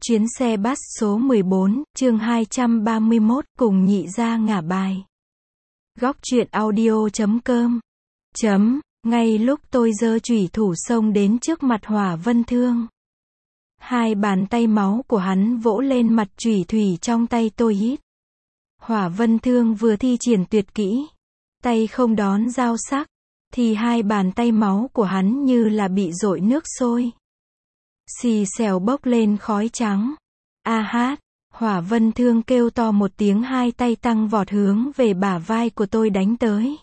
Chuyến xe bus số 14, chương 231, cùng nhị gia ngả bài. Góc truyện audio.com. Ngay lúc tôi giơ chủy thủ xông đến trước mặt Hỏa Vân Thương, hai bàn tay máu của hắn vỗ lên mặt chủy thủy trong tay tôi hít. Hỏa Vân Thương vừa thi triển tuyệt kỹ, tay không đón dao sắc, thì hai bàn tay máu của hắn như là bị dội nước sôi. Xì xèo bốc lên khói trắng. A hát, Hỏa Vân Thương kêu to một tiếng, hai tay tăng vọt hướng về bả vai của tôi đánh tới.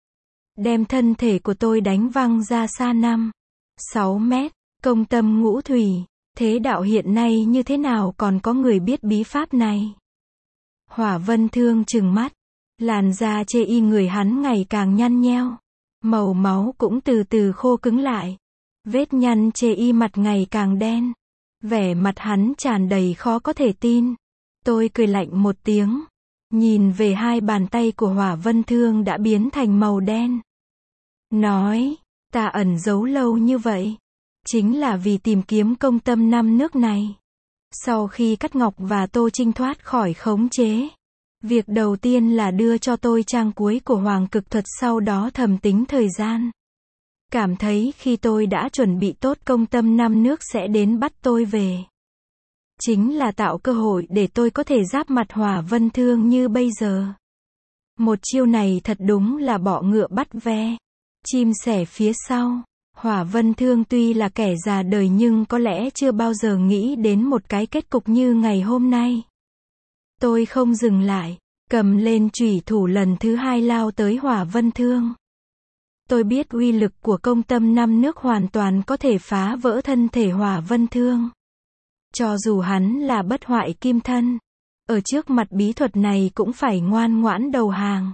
Đem thân thể của tôi đánh văng ra xa 5-6 mét. Công tâm ngũ thủy, thế đạo hiện nay như thế nào còn có người biết bí pháp này? Hỏa Vân Thương trừng mắt, làn da chê y người hắn ngày càng nhăn nheo. Màu máu cũng từ từ khô cứng lại. Vết nhăn chê y mặt ngày càng đen. Vẻ mặt hắn tràn đầy khó có thể tin. Tôi cười lạnh một tiếng, nhìn về hai bàn tay của Hỏa Vân Thương đã biến thành màu đen. Nói, ta ẩn giấu lâu như vậy, chính là vì tìm kiếm công tâm 5 nước này. Sau khi Cát Ngọc và Tô Trinh thoát khỏi khống chế, việc đầu tiên là đưa cho tôi trang cuối của Hoàng Cực Thuật, sau đó thầm tính thời gian. Cảm thấy khi tôi đã chuẩn bị tốt, công tâm 5 nước sẽ đến bắt tôi về. Chính là tạo cơ hội để tôi có thể giáp mặt Hỏa Vân Thương như bây giờ. Một chiêu này thật đúng là bọ ngựa bắt ve, chim sẻ phía sau. Hỏa Vân Thương tuy là kẻ già đời nhưng có lẽ chưa bao giờ nghĩ đến một cái kết cục như ngày hôm nay. Tôi không dừng lại, cầm lên chủy thủ lần thứ hai lao tới Hỏa Vân Thương. Tôi biết uy lực của công tâm 5 nước hoàn toàn có thể phá vỡ thân thể Hỏa Vân Thương. Cho dù hắn là bất hoại kim thân, ở trước mặt bí thuật này cũng phải ngoan ngoãn đầu hàng.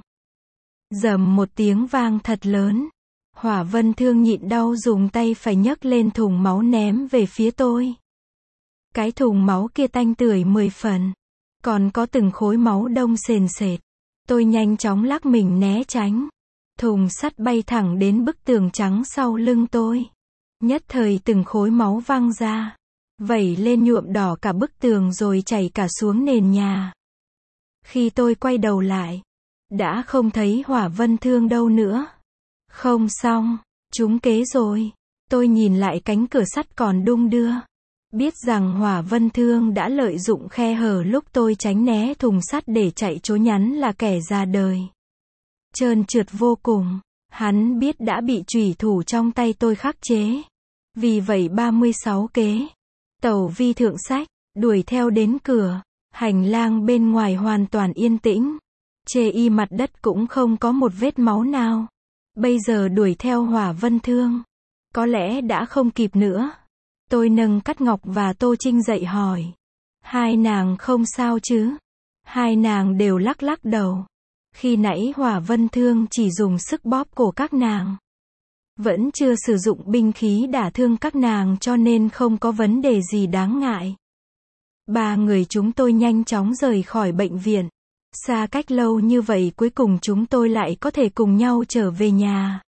Rầm một tiếng vang thật lớn, Hỏa Vân Thương nhịn đau dùng tay phải nhấc lên thùng máu ném về phía tôi. Cái thùng máu kia tanh tưởi 10 phần, còn có từng khối máu đông sền sệt. Tôi nhanh chóng lắc mình né tránh. Thùng sắt bay thẳng đến bức tường trắng sau lưng tôi. Nhất thời từng khối máu văng ra, vẩy lên nhuộm đỏ cả bức tường rồi chảy cả xuống nền nhà. Khi tôi quay đầu lại, đã không thấy Hỏa Vân Thương đâu nữa. Không xong, trúng kế rồi. Tôi nhìn lại cánh cửa sắt còn đung đưa, biết rằng Hỏa Vân Thương đã lợi dụng khe hở lúc tôi tránh né thùng sắt để chạy trốn, nhắn là kẻ già đời. Trơn trượt vô cùng, hắn biết đã bị chủy thủ trong tay tôi khắc chế. Vì vậy 36 kế, tẩu vi thượng sách, đuổi theo đến cửa. Hành lang bên ngoài hoàn toàn yên tĩnh, chê y mặt đất cũng không có một vết máu nào. Bây giờ đuổi theo Hỏa Vân Thương, có lẽ đã không kịp nữa. Tôi nâng Cát Ngọc và Tô Trinh dậy hỏi, hai nàng không sao chứ? Hai nàng đều lắc lắc đầu. Khi nãy Hỏa Vân Thương chỉ dùng sức bóp cổ các nàng, vẫn chưa sử dụng binh khí đả thương các nàng, cho nên không có vấn đề gì đáng ngại. Ba người chúng tôi nhanh chóng rời khỏi bệnh viện. Xa cách lâu như vậy cuối cùng chúng tôi lại có thể cùng nhau trở về nhà.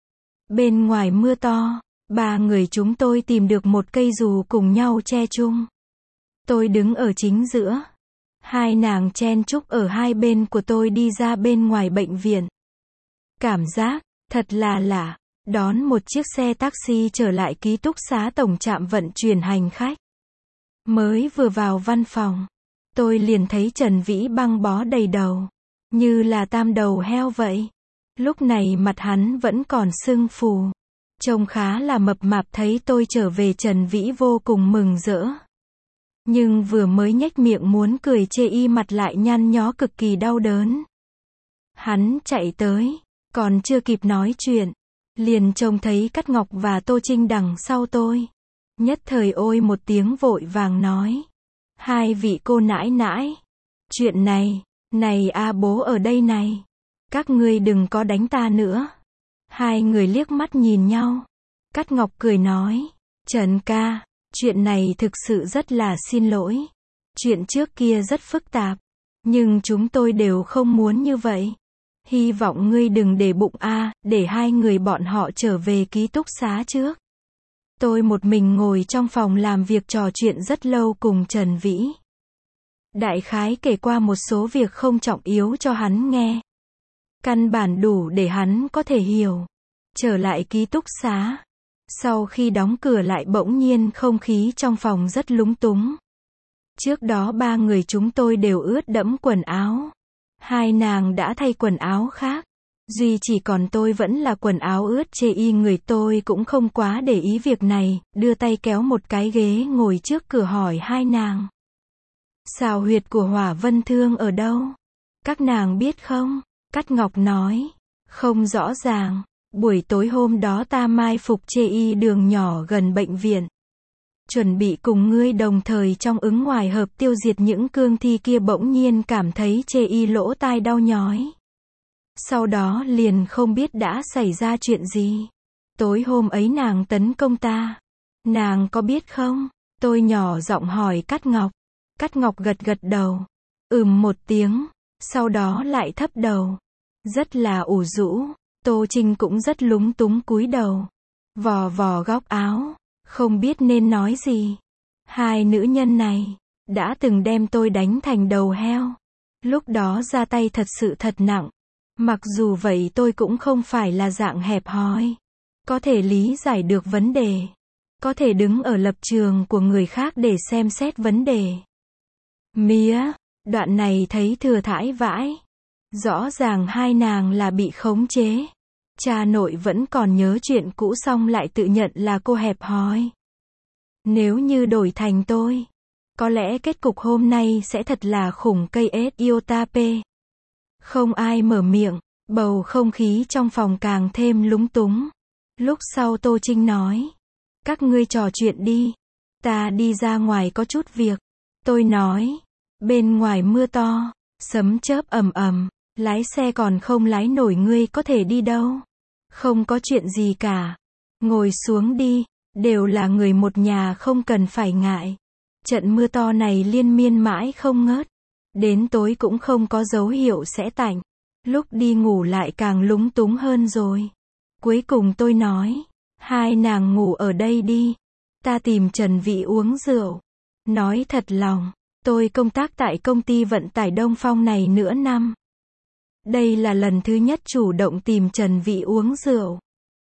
Bên ngoài mưa to, ba người chúng tôi tìm được một cây dù cùng nhau che chung. Tôi đứng ở chính giữa. Hai nàng chen chúc ở hai bên của tôi đi ra bên ngoài bệnh viện. Cảm giác thật là lạ, đón một chiếc xe taxi trở lại ký túc xá tổng trạm vận chuyển hành khách. Mới vừa vào văn phòng, tôi liền thấy Trần Vĩ băng bó đầy đầu, như là tam đầu heo vậy. Lúc này mặt hắn vẫn còn sưng phù, trông khá là mập mạp. Thấy tôi trở về, Trần Vĩ vô cùng mừng rỡ. Nhưng vừa mới nhếch miệng muốn cười, chê y mặt lại nhăn nhó cực kỳ đau đớn. Hắn chạy tới, còn chưa kịp nói chuyện, liền trông thấy Cát Ngọc và Tô Trinh đằng sau tôi. Nhất thời ôi một tiếng vội vàng nói, hai vị cô nãi nãi, chuyện này, bố ở đây này, các ngươi đừng có đánh ta nữa. Hai người liếc mắt nhìn nhau. Cát Ngọc cười nói, Trần ca, chuyện này thực sự rất là xin lỗi. Chuyện trước kia rất phức tạp, nhưng chúng tôi đều không muốn như vậy. Hy vọng ngươi đừng để bụng để hai người bọn họ trở về ký túc xá trước. Tôi một mình ngồi trong phòng làm việc trò chuyện rất lâu cùng Trần Vĩ. Đại khái kể qua một số việc không trọng yếu cho hắn nghe. Căn bản đủ để hắn có thể hiểu. Trở lại ký túc xá. Sau khi đóng cửa lại bỗng nhiên không khí trong phòng rất lúng túng. Trước đó 3 người chúng tôi đều ướt đẫm quần áo. 2 nàng đã thay quần áo khác. Duy chỉ còn tôi vẫn là quần áo ướt chê y, người tôi cũng không quá để ý việc này, đưa tay kéo một cái ghế ngồi trước cửa hỏi 2 nàng. Xào huyệt của Hỏa Vân Thương ở đâu? Các nàng biết không? Cát Ngọc nói. Không rõ ràng. Buổi tối hôm đó ta mai phục chê y đường nhỏ gần bệnh viện. Chuẩn bị cùng ngươi đồng thời trong ứng ngoài hợp tiêu diệt những cương thi kia, bỗng nhiên cảm thấy chê y lỗ tai đau nhói. Sau đó liền không biết đã xảy ra chuyện gì. Tối hôm ấy nàng tấn công ta. Nàng có biết không? Tôi nhỏ giọng hỏi Cát Ngọc. Cát Ngọc gật gật đầu. Một tiếng. Sau đó lại thấp đầu. Rất là ủ rũ. Tô Trinh cũng rất lúng túng cúi đầu. Vò vò góc áo. Không biết nên nói gì. 2 nữ nhân này đã từng đem tôi đánh thành đầu heo. Lúc đó ra tay thật sự thật nặng. Mặc dù vậy tôi cũng không phải là dạng hẹp hòi. Có thể lý giải được vấn đề. Có thể đứng ở lập trường của người khác để xem xét vấn đề. Mía, đoạn này thấy thừa thãi vãi. Rõ ràng 2 nàng là bị khống chế. Cha nội vẫn còn nhớ chuyện cũ xong lại tự nhận là cô hẹp hòi. Nếu như đổi thành tôi, có lẽ kết cục hôm nay sẽ thật là khủng cây ết Iotape. Không ai mở miệng, bầu không khí trong phòng càng thêm lúng túng. Lúc sau Tô Trinh nói. Các ngươi trò chuyện đi. Ta đi ra ngoài có chút việc. Tôi nói. Bên ngoài mưa to, sấm chớp ầm ầm, lái xe còn không lái nổi, ngươi có thể đi đâu? Không có chuyện gì cả. Ngồi xuống đi, đều là người một nhà không cần phải ngại. Trận mưa to này liên miên mãi không ngớt. Đến tối cũng không có dấu hiệu sẽ tạnh. Lúc đi ngủ lại càng lúng túng hơn rồi. Cuối cùng tôi nói. 2 nàng ngủ ở đây đi. Ta tìm Trần Vĩ uống rượu. Nói thật lòng. Tôi công tác tại công ty vận tải Đông Phong này nửa năm. Đây là lần thứ nhất chủ động tìm Trần Vĩ uống rượu.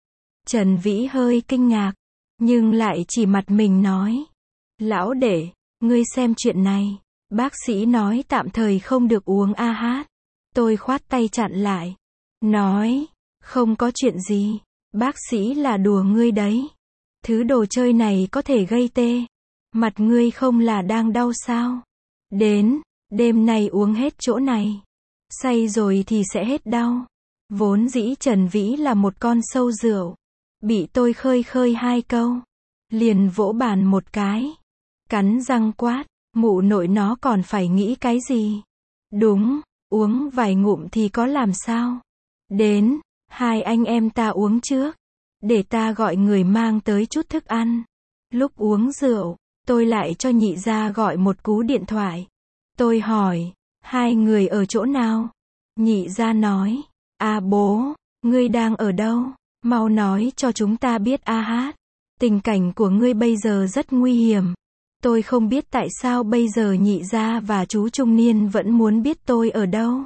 Trần Vĩ hơi kinh ngạc. Nhưng lại chỉ mặt mình nói. Lão đệ, ngươi xem chuyện này. Bác sĩ nói tạm thời không được uống AH. Tôi khoát tay chặn lại. Nói, không có chuyện gì. Bác sĩ là đùa ngươi đấy. Thứ đồ chơi này có thể gây tê. Mặt ngươi không là đang đau sao? Đến, đêm nay uống hết chỗ này. Say rồi thì sẽ hết đau. Vốn dĩ Trần Vĩ là một con sâu rượu. Bị tôi khơi khơi 2 câu. Liền vỗ bàn một cái. Cắn răng quát. Mụ nội nó còn phải nghĩ cái gì? Đúng, uống vài ngụm thì có làm sao? Đến, 2 anh em ta uống trước. Để ta gọi người mang tới chút thức ăn. Lúc uống rượu, tôi lại cho nhị gia gọi một cú điện thoại. Tôi hỏi, 2 người ở chỗ nào? Nhị gia nói, bố, ngươi đang ở đâu? Mau nói cho chúng ta biết AH. Tình cảnh của ngươi bây giờ rất nguy hiểm. Tôi không biết tại sao bây giờ nhị gia và chú trung niên vẫn muốn biết tôi ở đâu.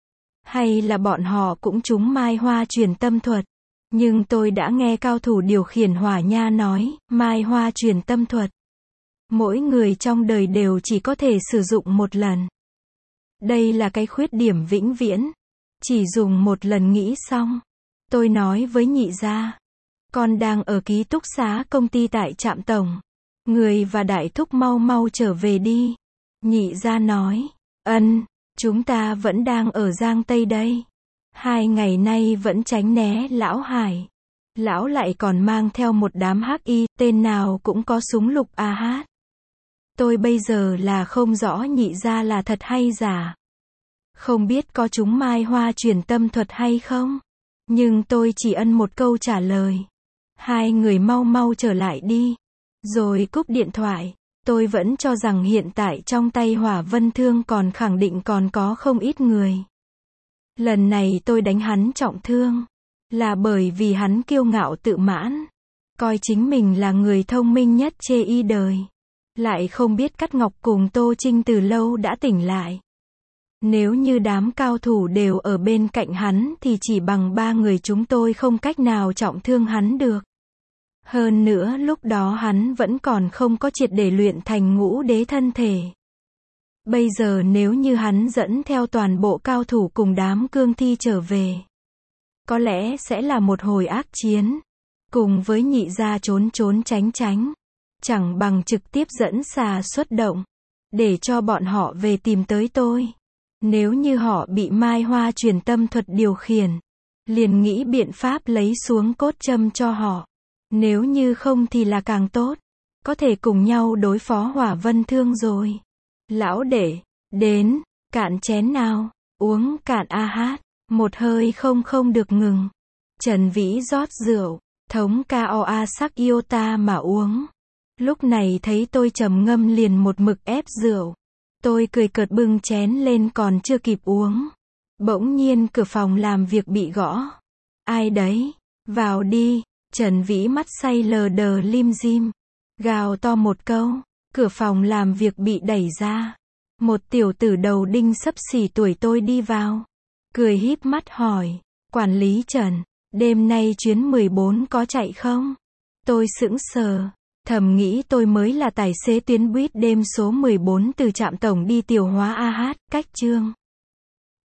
Hay là bọn họ cũng trúng mai hoa truyền tâm thuật. Nhưng tôi đã nghe cao thủ điều khiển hỏa nha nói, mai hoa truyền tâm thuật. Mỗi người trong đời đều chỉ có thể sử dụng một lần. Đây là cái khuyết điểm vĩnh viễn. Chỉ dùng một lần nghĩ xong. Tôi nói với nhị gia. Con đang ở ký túc xá công ty tại trạm tổng. Người và đại thúc mau mau trở về đi. Nhị gia nói. Chúng ta vẫn đang ở Giang Tây đây. 2 ngày nay vẫn tránh né lão Hải. Lão lại còn mang theo một đám hắc y, tên nào cũng có súng lục AH. Tôi bây giờ là không rõ nhị gia là thật hay giả. Không biết có chúng mai hoa truyền tâm thuật hay không. Nhưng tôi chỉ một câu trả lời. 2 người mau mau trở lại đi. Rồi cúp điện thoại. Tôi vẫn cho rằng hiện tại trong tay Hỏa Vân Thương còn khẳng định còn có không ít người. Lần này tôi đánh hắn trọng thương. Là bởi vì hắn kiêu ngạo tự mãn. Coi chính mình là người thông minh nhất chê y đời. Lại không biết Cát Ngọc cùng Tô Trinh từ lâu đã tỉnh lại. Nếu như đám cao thủ đều ở bên cạnh hắn thì chỉ bằng 3 người chúng tôi không cách nào trọng thương hắn được. Hơn nữa lúc đó hắn vẫn còn không có triệt để luyện thành ngũ đế thân thể. Bây giờ nếu như hắn dẫn theo toàn bộ cao thủ cùng đám cương thi trở về, có lẽ sẽ là một hồi ác chiến. Cùng với Nhị gia trốn trốn tránh tránh, chẳng bằng trực tiếp dẫn xà xuất động, để cho bọn họ về tìm tới tôi. Nếu như họ bị Mai Hoa truyền tâm thuật điều khiển, liền nghĩ biện pháp lấy xuống cốt châm cho họ. Nếu như không thì là càng tốt, có thể cùng nhau đối phó Hỏa Vân Thương rồi. Lão đệ, đến, cạn chén nào, uống cạn a hát, một hơi không được ngừng. Trần Vĩ rót rượu, thống Koa sắc Iota mà uống. Lúc này thấy tôi trầm ngâm liền một mực ép rượu. Tôi cười cợt bưng chén lên còn chưa kịp uống. Bỗng nhiên cửa phòng làm việc bị gõ. Ai đấy? Vào đi. Trần Vĩ mắt say lờ đờ lim dim. Gào to một câu. Cửa phòng làm việc bị đẩy ra. Một tiểu tử đầu đinh xấp xỉ tuổi tôi đi vào. Cười híp mắt hỏi. Quản lý Trần, đêm nay chuyến 14 có chạy không? Tôi sững sờ. Thầm nghĩ tôi mới là tài xế tuyến buýt đêm số 14 từ trạm tổng đi Tiểu Hóa AH, cách Chương